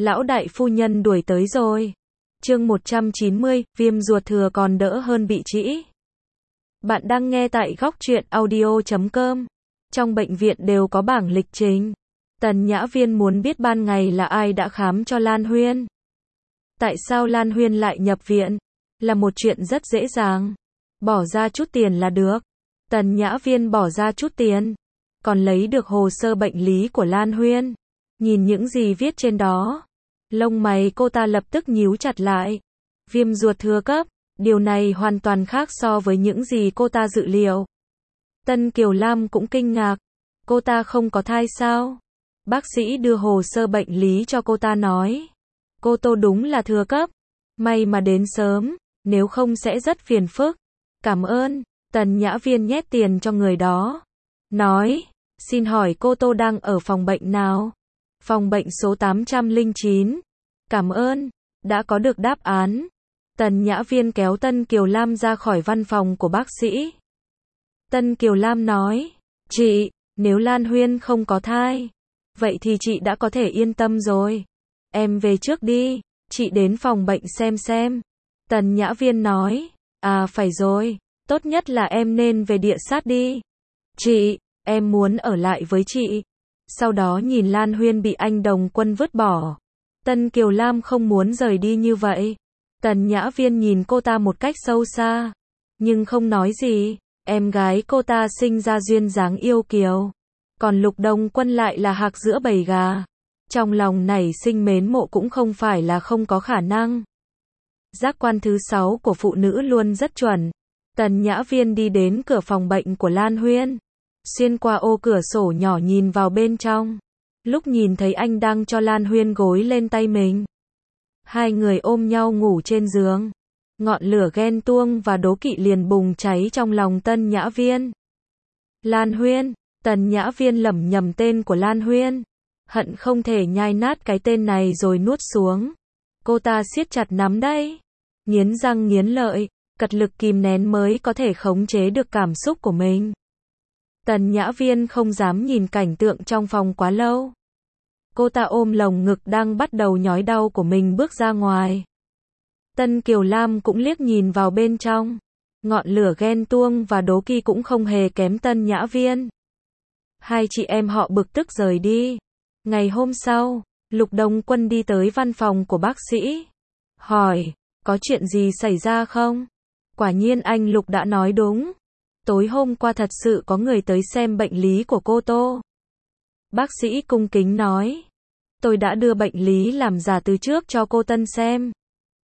Lão đại phu nhân đuổi tới rồi. Chương 190, viêm ruột thừa còn đỡ hơn bị trĩ. Bạn đang nghe tại góc truyện audio.com. Trong bệnh viện đều có bảng lịch trình. Tần Nhã Viên muốn biết ban ngày là ai đã khám cho Lan Huyên. Tại sao Lan Huyên lại nhập viện? Là một chuyện rất dễ dàng. Bỏ ra chút tiền là được. Tần Nhã Viên bỏ ra chút tiền. Còn lấy được hồ sơ bệnh lý của Lan Huyên. Nhìn những gì viết trên đó. Lông mày cô ta lập tức nhíu chặt lại. Viêm ruột thừa cấp. Điều này hoàn toàn khác so với những gì cô ta dự liệu. Tân Kiều Lam cũng kinh ngạc. Cô ta không có thai sao? Bác sĩ đưa hồ sơ bệnh lý cho cô ta nói. Cô Tô đúng là thừa cấp. May mà đến sớm, nếu không sẽ rất phiền phức. Cảm ơn. Tần Nhã Viên nhét tiền cho người đó. Nói, xin hỏi cô Tô đang ở phòng bệnh nào? Phòng bệnh số 809. Cảm ơn. Đã có được đáp án. Tần Nhã Viên kéo Tân Kiều Lam ra khỏi văn phòng của bác sĩ. Tân Kiều Lam nói, chị, nếu Lan Huyên không có thai, vậy thì chị đã có thể yên tâm rồi. Em về trước đi, chị đến phòng bệnh xem. Tần Nhã Viên nói, à phải rồi, tốt nhất là em nên về địa sát đi. Chị, em muốn ở lại với chị. Sau đó nhìn Lan Huyên bị anh Đồng Quân vứt bỏ. Tân Kiều Lam không muốn rời đi như vậy. Tần Nhã Viên nhìn cô ta một cách sâu xa, nhưng không nói gì. Em gái cô ta sinh ra duyên dáng yêu kiều, còn Lục Đồng Quân lại là hạc giữa bầy gà. Trong lòng nảy sinh mến mộ cũng không phải là không có khả năng. Giác quan thứ 6 của phụ nữ luôn rất chuẩn. Tần Nhã Viên đi đến cửa phòng bệnh của Lan Huyên, xuyên qua ô cửa sổ nhỏ nhìn vào bên trong. Lúc nhìn thấy anh đang cho Lan Huyên gối lên tay mình, hai người ôm nhau ngủ trên giường. Ngọn lửa ghen tuông và đố kỵ liền bùng cháy trong lòng Tần Nhã Viên. Lan Huyên. Tần Nhã Viên lẩm nhẩm tên của Lan Huyên, hận không thể nhai nát cái tên này rồi nuốt xuống. Cô ta siết chặt nắm đay, nghiến răng nghiến lợi, cật lực kìm nén mới có thể khống chế được cảm xúc của mình. Tần Nhã Viên không dám nhìn cảnh tượng trong phòng quá lâu. Cô ta ôm lồng ngực đang bắt đầu nhói đau của mình bước ra ngoài. Tân Kiều Lam cũng liếc nhìn vào bên trong. Ngọn lửa ghen tuông và đố kỵ cũng không hề kém Tần Nhã Viên. Hai chị em họ bực tức rời đi. Ngày hôm sau, Lục Đồng Quân đi tới văn phòng của bác sĩ. Hỏi, có chuyện gì xảy ra không? Quả nhiên anh Lục đã nói đúng. Tối hôm qua thật sự có người tới xem bệnh lý của cô Tô. Bác sĩ cung kính nói. Tôi đã đưa bệnh lý làm giả từ trước cho cô Tân xem.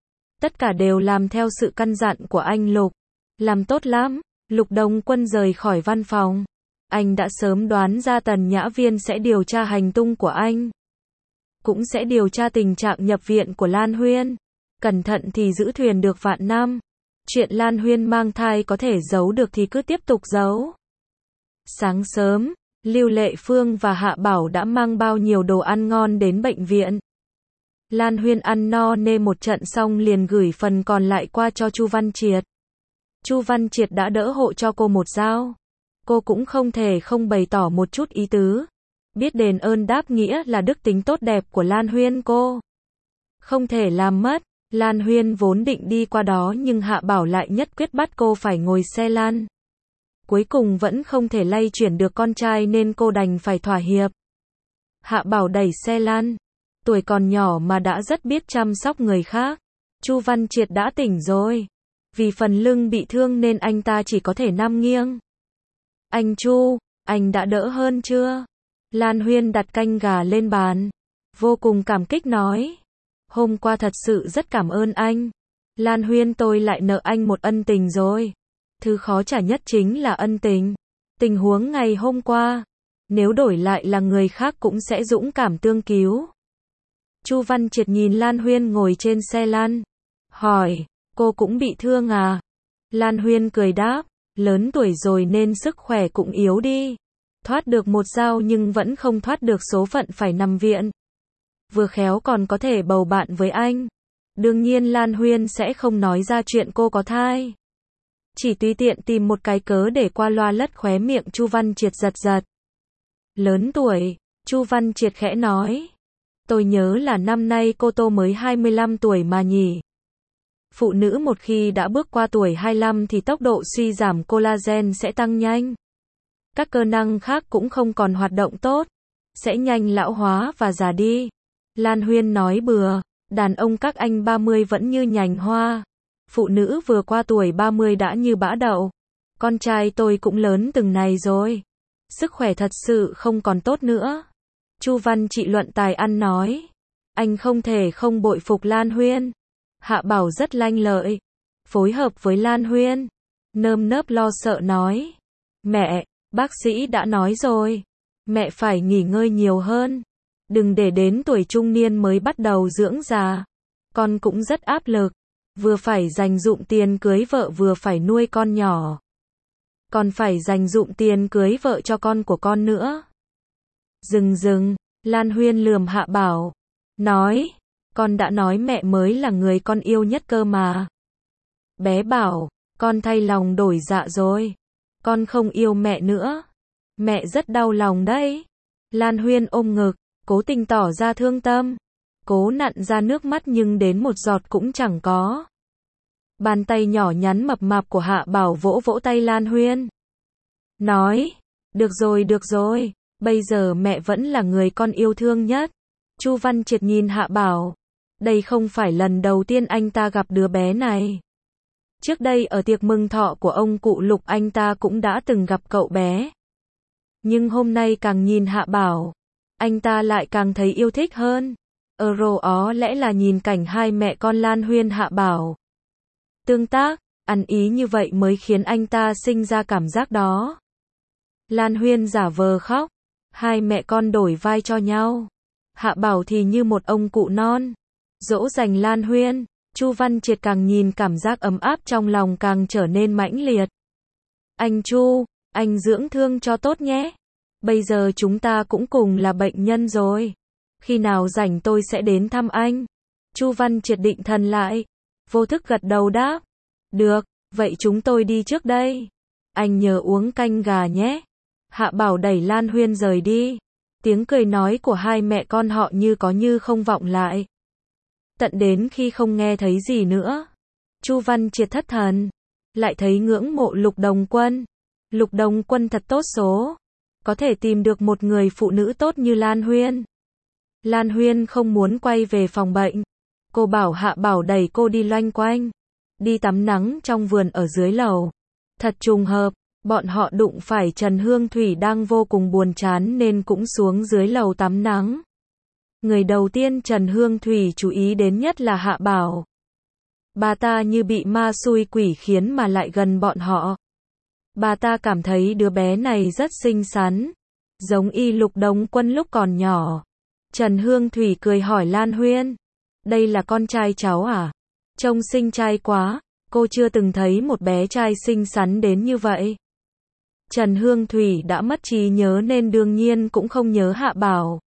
Tất cả đều làm theo sự căn dặn của anh Lục. Làm tốt lắm. Lục Đồng Quân rời khỏi văn phòng. Anh đã sớm đoán ra Tần Nhã Viên sẽ điều tra hành tung của anh. Cũng sẽ điều tra tình trạng nhập viện của Lan Huyên. Cẩn thận thì giữ thuyền được vạn năm. Chuyện Lan Huyên mang thai có thể giấu được thì cứ tiếp tục giấu. Sáng sớm, Lưu Lệ Phương và Hạ Bảo đã mang bao nhiêu đồ ăn ngon đến bệnh viện. Lan Huyên ăn no nê một trận xong liền gửi phần còn lại qua cho Chu Văn Triệt. Chu Văn Triệt đã đỡ hộ cho cô một dao. Cô cũng không thể không bày tỏ một chút ý tứ. Biết đền ơn đáp nghĩa là đức tính tốt đẹp của Lan Huyên cô không thể làm mất. Lan Huyên vốn định đi qua đó nhưng Hạ Bảo lại nhất quyết bắt cô phải ngồi xe lăn. Cuối cùng vẫn không thể lay chuyển được con trai nên cô đành phải thỏa hiệp. Hạ Bảo đẩy xe lăn. Tuổi còn nhỏ mà đã rất biết chăm sóc người khác. Chu Văn Triệt đã tỉnh rồi. Vì phần lưng bị thương nên anh ta chỉ có thể nằm nghiêng. Anh Chu, anh đã đỡ hơn chưa? Lan Huyên đặt canh gà lên bàn. Vô cùng cảm kích nói. Hôm qua thật sự rất cảm ơn anh. Lan Huyên tôi lại nợ anh một ân tình rồi. Thứ khó trả nhất chính là ân tình. Tình huống ngày hôm qua, nếu đổi lại là người khác cũng sẽ dũng cảm tương cứu. Chu Văn Triệt nhìn Lan Huyên ngồi trên xe lăn. Hỏi, cô cũng bị thương à? Lan Huyên cười đáp, lớn tuổi rồi nên sức khỏe cũng yếu đi. Thoát được một dao nhưng vẫn không thoát được số phận phải nằm viện. Vừa khéo còn có thể bầu bạn với anh. Đương nhiên Lan Huyên sẽ không nói ra chuyện cô có thai. Chỉ tùy tiện tìm một cái cớ để qua loa lất khóe miệng Chu Văn Triệt giật giật. Lớn tuổi, Chu Văn Triệt khẽ nói. Tôi nhớ là năm nay cô Tô mới 25 tuổi mà nhỉ. Phụ nữ một khi đã bước qua tuổi 25 thì tốc độ suy giảm collagen sẽ tăng nhanh. Các cơ năng khác cũng không còn hoạt động tốt, sẽ nhanh lão hóa và già đi. Lan Huyên nói bừa, đàn ông các anh 30 vẫn như nhành hoa. Phụ nữ vừa qua tuổi 30 đã như bã đậu. Con trai tôi cũng lớn từng này rồi. Sức khỏe thật sự không còn tốt nữa. Chu Văn Trị luận tài ăn nói. Anh không thể không bội phục Lan Huyên. Hạ Bảo rất lanh lợi. Phối hợp với Lan Huyên. Nơm nớp lo sợ nói. Mẹ, bác sĩ đã nói rồi. Mẹ phải nghỉ ngơi nhiều hơn. Đừng để đến tuổi trung niên mới bắt đầu dưỡng già. Con cũng rất áp lực. Vừa phải dành dụm tiền cưới vợ vừa phải nuôi con nhỏ. Còn phải dành dụm tiền cưới vợ cho con của con nữa. Dừng, Lan Huyên lườm Hạ Bảo. Nói, con đã nói mẹ mới là người con yêu nhất cơ mà. Bé bảo, con thay lòng đổi dạ rồi. Con không yêu mẹ nữa. Mẹ rất đau lòng đấy. Lan Huyên ôm ngực, cố tình tỏ ra thương tâm. Cố nặn ra nước mắt nhưng đến một giọt cũng chẳng có. Bàn tay nhỏ nhắn mập mạp của Hạ Bảo vỗ vỗ tay Lan Huyên. Nói, được rồi, bây giờ mẹ vẫn là người con yêu thương nhất. Chu Văn Triệt nhìn Hạ Bảo. Đây không phải lần đầu tiên anh ta gặp đứa bé này. Trước đây ở tiệc mừng thọ của ông cụ Lục anh ta cũng đã từng gặp cậu bé. Nhưng hôm nay càng nhìn Hạ Bảo, anh ta lại càng thấy yêu thích hơn. Ó lẽ là nhìn cảnh hai mẹ con Lan Huyên Hạ Bảo tương tác, ăn ý như vậy mới khiến anh ta sinh ra cảm giác đó. Lan Huyên giả vờ khóc, hai mẹ con đổi vai cho nhau. Hạ Bảo thì như một ông cụ non, dỗ dành Lan Huyên. Chu Văn Triệt càng nhìn cảm giác ấm áp trong lòng càng trở nên mãnh liệt. Anh Chu, anh dưỡng thương cho tốt nhé. Bây giờ chúng ta cũng cùng là bệnh nhân rồi. Khi nào rảnh tôi sẽ đến thăm anh. Chu Văn Triệt định thần lại. Vô thức gật đầu đáp. Được, vậy chúng tôi đi trước đây. Anh nhớ uống canh gà nhé. Hạ Bảo đẩy Lan Huyên rời đi. Tiếng cười nói của hai mẹ con họ như có như không vọng lại. Tận đến khi không nghe thấy gì nữa. Chu Văn Triệt thất thần. Lại thấy ngưỡng mộ Lục Đồng Quân. Lục Đồng Quân thật tốt số. Có thể tìm được một người phụ nữ tốt như Lan Huyên. Lan Huyên không muốn quay về phòng bệnh. Cô bảo Hạ Bảo đẩy cô đi loanh quanh. Đi tắm nắng trong vườn ở dưới lầu. Thật trùng hợp, bọn họ đụng phải Trần Hương Thủy đang vô cùng buồn chán nên cũng xuống dưới lầu tắm nắng. Người đầu tiên Trần Hương Thủy chú ý đến nhất là Hạ Bảo. Bà ta như bị ma xui quỷ khiến mà lại gần bọn họ. Bà ta cảm thấy đứa bé này rất xinh xắn, giống y Lục Đồng Quân lúc còn nhỏ. Trần Hương Thủy cười hỏi Lan Huyên, đây là con trai cháu à? Trông xinh trai quá, cô chưa từng thấy một bé trai xinh xắn đến như vậy. Trần Hương Thủy đã mất trí nhớ nên đương nhiên cũng không nhớ Hạ Bảo.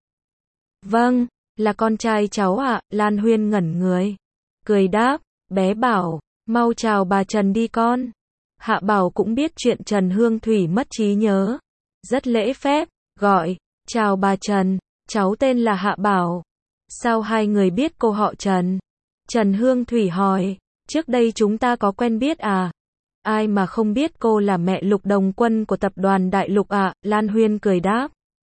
Vâng, là con trai cháu ạ. Lan Huyên ngẩn người, cười đáp, bé bảo, mau chào bà Trần đi con. Hạ Bảo cũng biết chuyện Trần Hương Thủy mất trí nhớ, rất lễ phép, gọi, chào bà Trần, cháu tên là Hạ Bảo. Sao hai người biết cô họ Trần? Trần Hương Thủy hỏi, trước đây chúng ta có quen biết à? Ai mà không biết cô là mẹ Lục Đồng Quân của tập đoàn Đại Lục ạ? Lan Huyên cười đáp.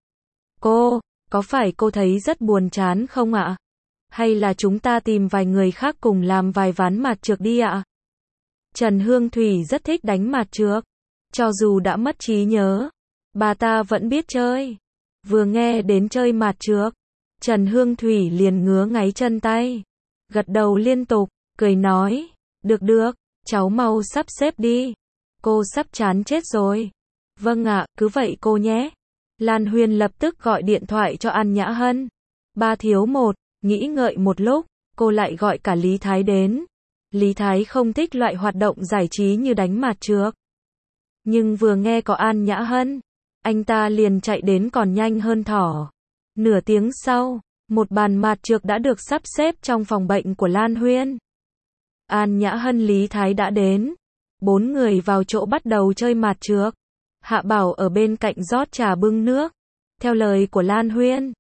Cô, có phải cô thấy rất buồn chán không ạ? Hay là chúng ta tìm vài người khác cùng làm vài ván mặt trược đi ạ? Trần Hương Thủy rất thích đánh mặt trược. Cho dù đã mất trí nhớ, bà ta vẫn biết chơi. Vừa nghe đến chơi mặt trược, Trần Hương Thủy liền ngứa ngáy chân tay. Gật đầu liên tục, cười nói, được, cháu mau sắp xếp đi. Cô sắp chán chết rồi. Vâng ạ, cứ vậy cô nhé. Lan Huyên lập tức gọi điện thoại cho An Nhã Hân. 3 thiếu 1, nghĩ ngợi một lúc, cô lại gọi cả Lý Thái đến. Lý Thái không thích loại hoạt động giải trí như đánh mặt trược. Nhưng vừa nghe có An Nhã Hân, anh ta liền chạy đến còn nhanh hơn thỏ. Nửa tiếng sau, một bàn mặt trược đã được sắp xếp trong phòng bệnh của Lan Huyên. An Nhã Hân Lý Thái đã đến. 4 người vào chỗ bắt đầu chơi mặt trược. Hạ Bảo ở bên cạnh rót trà bưng nước. Theo lời của Lan Huyên,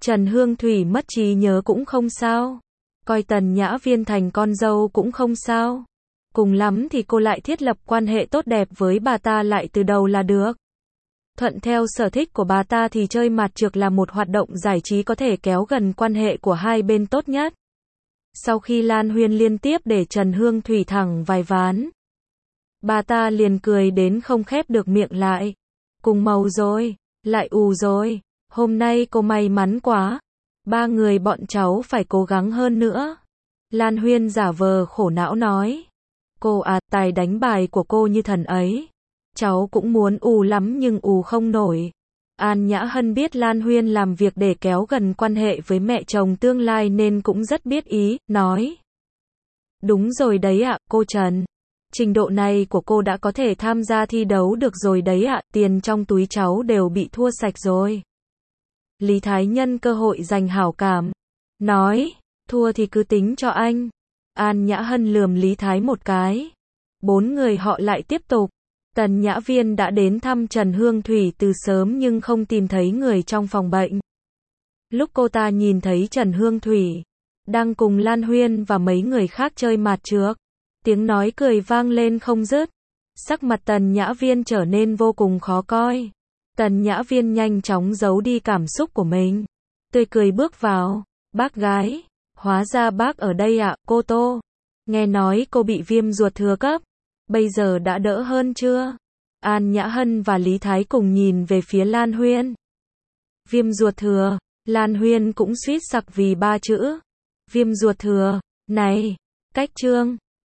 Trần Hương Thủy mất trí nhớ cũng không sao. Coi Tần Nhã Viên thành con dâu cũng không sao. Cùng lắm thì cô lại thiết lập quan hệ tốt đẹp với bà ta lại từ đầu là được. Thuận theo sở thích của bà ta thì chơi mạt trược là một hoạt động giải trí có thể kéo gần quan hệ của hai bên tốt nhất. Sau khi Lan Huyên liên tiếp để Trần Hương Thủy thẳng vài ván, bà ta liền cười đến không khép được miệng lại. Cùng màu rồi, lại ù rồi, hôm nay cô may mắn quá. Ba người bọn cháu phải cố gắng hơn nữa. Lan Huyên giả vờ khổ não nói. Cô à, tài đánh bài của cô như thần ấy. Cháu cũng muốn ù lắm nhưng ù không nổi. An Nhã Hân biết Lan Huyên làm việc để kéo gần quan hệ với mẹ chồng tương lai nên cũng rất biết ý, nói. Đúng rồi đấy ạ, cô Trần. Trình độ này của cô đã có thể tham gia thi đấu được rồi đấy ạ, tiền trong túi cháu đều bị thua sạch rồi. Lý Thái nhân cơ hội giành hảo cảm. Nói, thua thì cứ tính cho anh. An Nhã Hân lườm Lý Thái một cái. Bốn người họ lại tiếp tục. Tần Nhã Viên đã đến thăm Trần Hương Thủy từ sớm nhưng không tìm thấy người trong phòng bệnh. Lúc cô ta nhìn thấy Trần Hương Thủy đang cùng Lan Huyên và mấy người khác chơi mạt trược, tiếng nói cười vang lên không dứt. Sắc mặt Tần Nhã Viên trở nên vô cùng khó coi. Tần Nhã Viên nhanh chóng giấu đi cảm xúc của mình. Tươi cười bước vào. Bác gái, hóa ra bác ở đây ạ, cô Tô. Nghe nói cô bị viêm ruột thừa cấp. Bây giờ đã đỡ hơn chưa? An Nhã Hân và Lý Thái cùng nhìn về phía Lan Huyên. Viêm ruột thừa. Lan Huyên cũng suýt sặc vì ba chữ. Viêm ruột thừa. Này, cách trương.